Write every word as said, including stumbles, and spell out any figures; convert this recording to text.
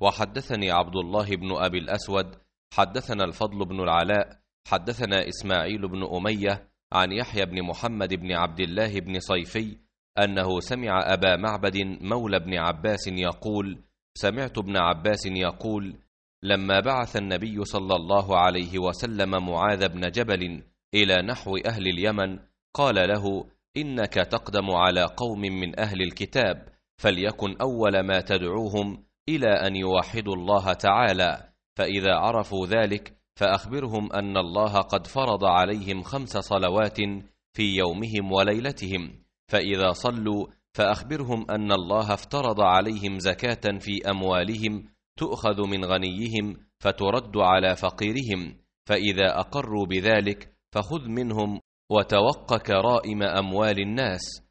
وحدثني عبد الله بن أبي الأسود حدثنا الفضل بن العلاء حدثنا إسماعيل بن أمية عن يحيى بن محمد بن عبد الله بن صيفي أنه سمع أبا معبد مولى بن عباس يقول: سمعت ابن عباس يقول: لما بعث النبي صلى الله عليه وسلم معاذ بن جبل إلى نحو أهل اليمن قال له: إنك تقدم على قوم من أهل الكتاب، فليكن أول ما تدعوهم إلى أن يوحدوا الله تعالى، فإذا عرفوا ذلك فأخبرهم أن الله قد فرض عليهم خمس صلوات في يومهم وليلتهم، فإذا صلوا فأخبرهم أن الله افترض عليهم زكاة في أموالهم تؤخذ من غنيهم فترد على فقيرهم، فإذا أقروا بذلك فخذ منهم وتوق كرائم أموال الناس،